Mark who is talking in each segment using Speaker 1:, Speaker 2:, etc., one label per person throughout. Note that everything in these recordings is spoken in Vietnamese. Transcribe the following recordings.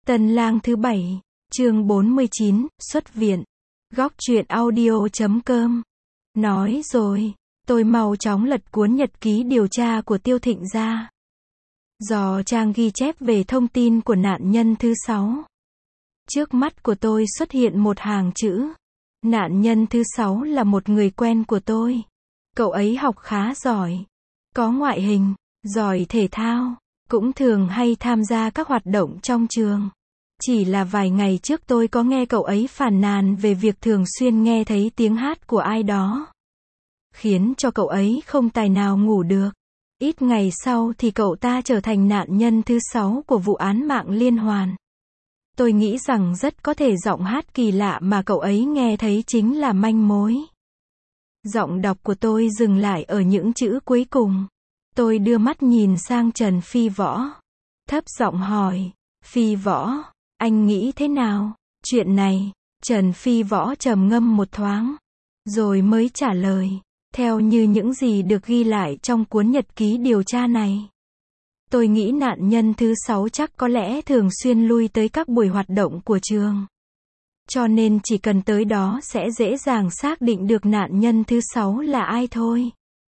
Speaker 1: Tân lang thứ 7, chương 49, xuất viện. Góc truyện audio.com. Nói rồi, tôi mau chóng lật cuốn nhật ký điều tra của Tiêu Thịnh ra. Dò trang ghi chép về thông tin của nạn nhân thứ 6. Trước mắt của tôi xuất hiện một hàng chữ. Nạn nhân thứ 6 là một người quen của tôi. Cậu ấy học khá giỏi, có ngoại hình, giỏi thể thao, cũng thường hay tham gia các hoạt động trong trường. Chỉ là vài ngày trước tôi có nghe cậu ấy phàn nàn về việc thường xuyên nghe thấy tiếng hát của ai đó, khiến cho cậu ấy không tài nào ngủ được. Ít ngày sau thì cậu ta trở thành nạn nhân thứ 6 của vụ án mạng liên hoàn. Tôi nghĩ rằng rất có thể giọng hát kỳ lạ mà cậu ấy nghe thấy chính là manh mối. Giọng đọc của tôi dừng lại ở những chữ cuối cùng. Tôi đưa mắt nhìn sang Trần Phi Võ, thấp giọng hỏi, Phi Võ, anh nghĩ thế nào? Chuyện này, Trần Phi Võ trầm ngâm một thoáng, rồi mới trả lời, theo như những gì được ghi lại trong cuốn nhật ký điều tra này. Tôi nghĩ nạn nhân thứ 6 chắc có lẽ thường xuyên lui tới các buổi hoạt động của trường. Cho nên chỉ cần tới đó sẽ dễ dàng xác định được nạn nhân thứ 6 là ai thôi.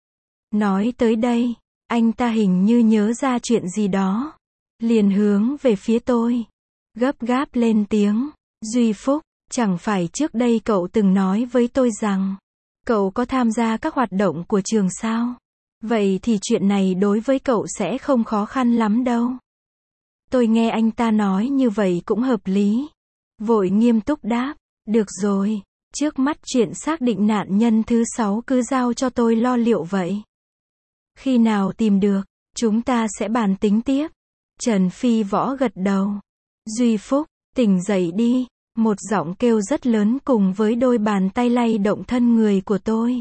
Speaker 1: Nói tới đây, anh ta hình như nhớ ra chuyện gì đó, liền hướng về phía tôi, gấp gáp lên tiếng, Duy Phúc, chẳng phải trước đây cậu từng nói với tôi rằng, cậu có tham gia các hoạt động của trường sao? Vậy thì chuyện này đối với cậu sẽ không khó khăn lắm đâu. Tôi nghe anh ta nói như vậy cũng hợp lý. Vội nghiêm túc đáp, được rồi, trước mắt chuyện xác định nạn nhân thứ 6 cứ giao cho tôi lo liệu vậy. Khi nào tìm được, chúng ta sẽ bàn tính tiếp. Trần Phi Võ gật đầu. Duy Phúc, tỉnh dậy đi, một giọng kêu rất lớn cùng với đôi bàn tay lay động thân người của tôi.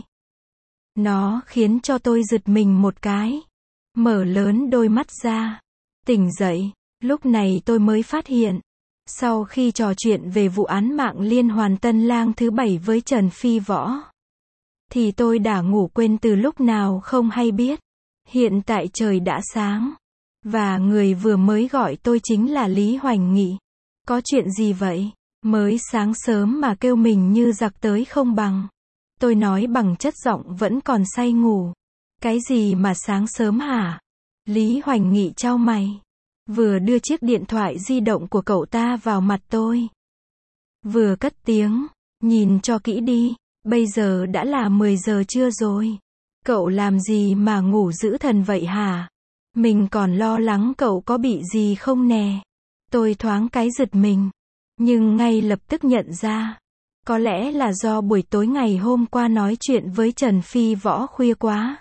Speaker 1: Nó khiến cho tôi giật mình một cái, mở lớn đôi mắt ra. Tỉnh dậy, lúc này tôi mới phát hiện, sau khi trò chuyện về vụ án mạng liên hoàn Tân lang thứ 7 với Trần Phi Võ, thì tôi đã ngủ quên từ lúc nào không hay biết. Hiện tại trời đã sáng, và người vừa mới gọi tôi chính là Lý Hoành Nghị. Có chuyện gì vậy? Mới sáng sớm mà kêu mình như giặc tới không bằng. Tôi nói bằng chất giọng vẫn còn say ngủ. Cái gì mà sáng sớm hả? Lý Hoành Nghị chau mày, vừa đưa chiếc điện thoại di động của cậu ta vào mặt tôi, vừa cất tiếng, nhìn cho kỹ đi, bây giờ đã là 10 giờ trưa rồi. Cậu làm gì mà ngủ dữ thần vậy hả? Mình còn lo lắng cậu có bị gì không nè. Tôi thoáng cái giật mình, nhưng ngay lập tức nhận ra, có lẽ là do buổi tối ngày hôm qua nói chuyện với Trần Phi Võ khuya quá,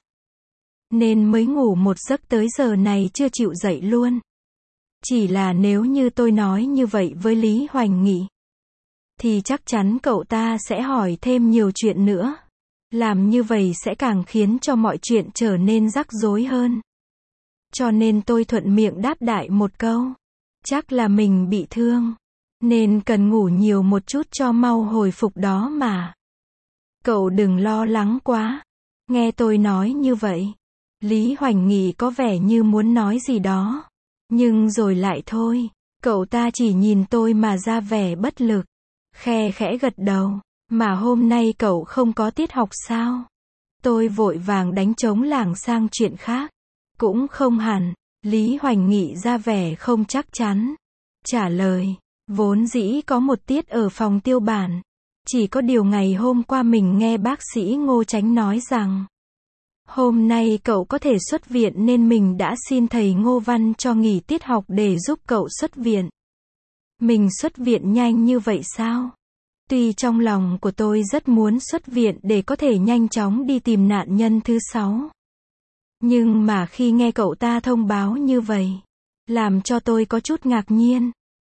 Speaker 1: nên mới ngủ một giấc tới giờ này chưa chịu dậy luôn. Chỉ là nếu như tôi nói như vậy với Lý Hoành Nghị, thì chắc chắn cậu ta sẽ hỏi thêm nhiều chuyện nữa. Làm như vậy sẽ càng khiến cho mọi chuyện trở nên rắc rối hơn. Cho nên tôi thuận miệng đáp đại một câu. Chắc là mình bị thương, nên cần ngủ nhiều một chút cho mau hồi phục đó mà. Cậu đừng lo lắng quá. Nghe tôi nói như vậy, Lý Hoành Nghị có vẻ như muốn nói gì đó, nhưng rồi lại thôi. Cậu ta chỉ nhìn tôi mà ra vẻ bất lực, khe khẽ gật đầu. Mà hôm nay cậu không có tiết học sao? Tôi vội vàng đánh trống lảng sang chuyện khác. Cũng không hẳn. Lý Hoành Nghị ra vẻ không chắc chắn, trả lời, vốn dĩ có một tiết ở phòng tiêu bản. Chỉ có điều ngày hôm qua mình nghe bác sĩ Ngô Chánh nói rằng, hôm nay cậu có thể xuất viện nên mình đã xin thầy Ngô Văn cho nghỉ tiết học để giúp cậu xuất viện. Mình xuất viện nhanh như vậy sao? Tuy trong lòng của tôi rất muốn xuất viện để có thể nhanh chóng đi tìm nạn nhân thứ 6. Nhưng mà khi nghe cậu ta thông báo như vậy, làm cho tôi có chút ngạc nhiên.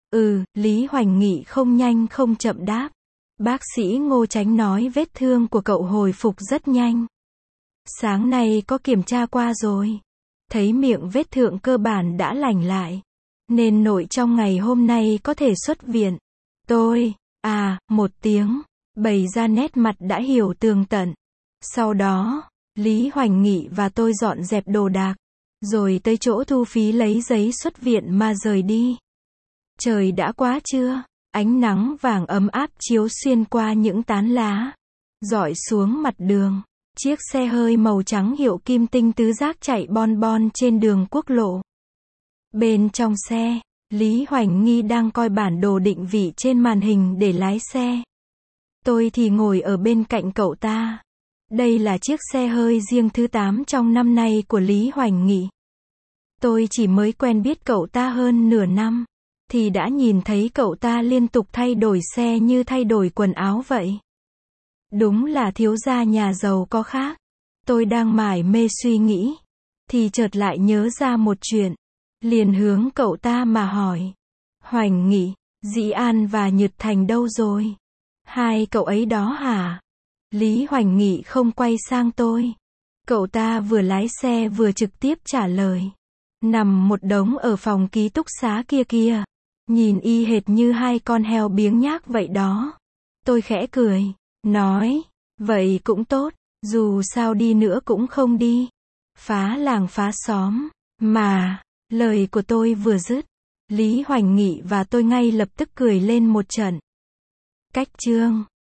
Speaker 1: Lý Hoành Nghị không nhanh không chậm đáp. Bác sĩ Ngô Chánh nói vết thương của cậu hồi phục rất nhanh. Sáng nay có kiểm tra qua rồi. Thấy miệng vết thương cơ bản đã lành lại, nên nội trong ngày hôm nay có thể xuất viện. Tôi, một tiếng, bày ra nét mặt đã hiểu tường tận. Sau đó, Lý Hoành Nghị và tôi dọn dẹp đồ đạc, rồi tới chỗ thu phí lấy giấy xuất viện mà rời đi. Trời đã quá trưa, ánh nắng vàng ấm áp chiếu xuyên qua những tán lá, rọi xuống mặt đường. Chiếc xe hơi màu trắng hiệu Kim Tinh tứ giác chạy bon bon trên đường quốc lộ. Bên trong xe, Lý Hoành Nghi đang coi bản đồ định vị trên màn hình để lái xe. Tôi thì ngồi ở bên cạnh cậu ta. Đây là chiếc xe hơi riêng thứ 8 trong năm nay của Lý Hoành Nghị. Tôi chỉ mới quen biết cậu ta hơn nửa năm, thì đã nhìn thấy cậu ta liên tục thay đổi xe như thay đổi quần áo vậy. Đúng là thiếu gia nhà giàu có khác. Tôi đang mải mê suy nghĩ, thì chợt lại nhớ ra một chuyện. Liền hướng cậu ta mà hỏi. Hoành Nghị, Dĩ An và Nhật Thành đâu rồi? Hai cậu ấy đó hả? Lý Hoành Nghị không quay sang tôi. Cậu ta vừa lái xe vừa trực tiếp trả lời. Nằm một đống ở phòng ký túc xá kia kìa. Nhìn y hệt như hai con heo biếng nhác vậy đó. Tôi khẽ cười, nói, vậy cũng tốt, dù sao đi nữa cũng không đi. Phá làng phá xóm, mà, lời của tôi vừa dứt. Lý Hoành Nghị và tôi ngay lập tức cười lên một trận. Cách chương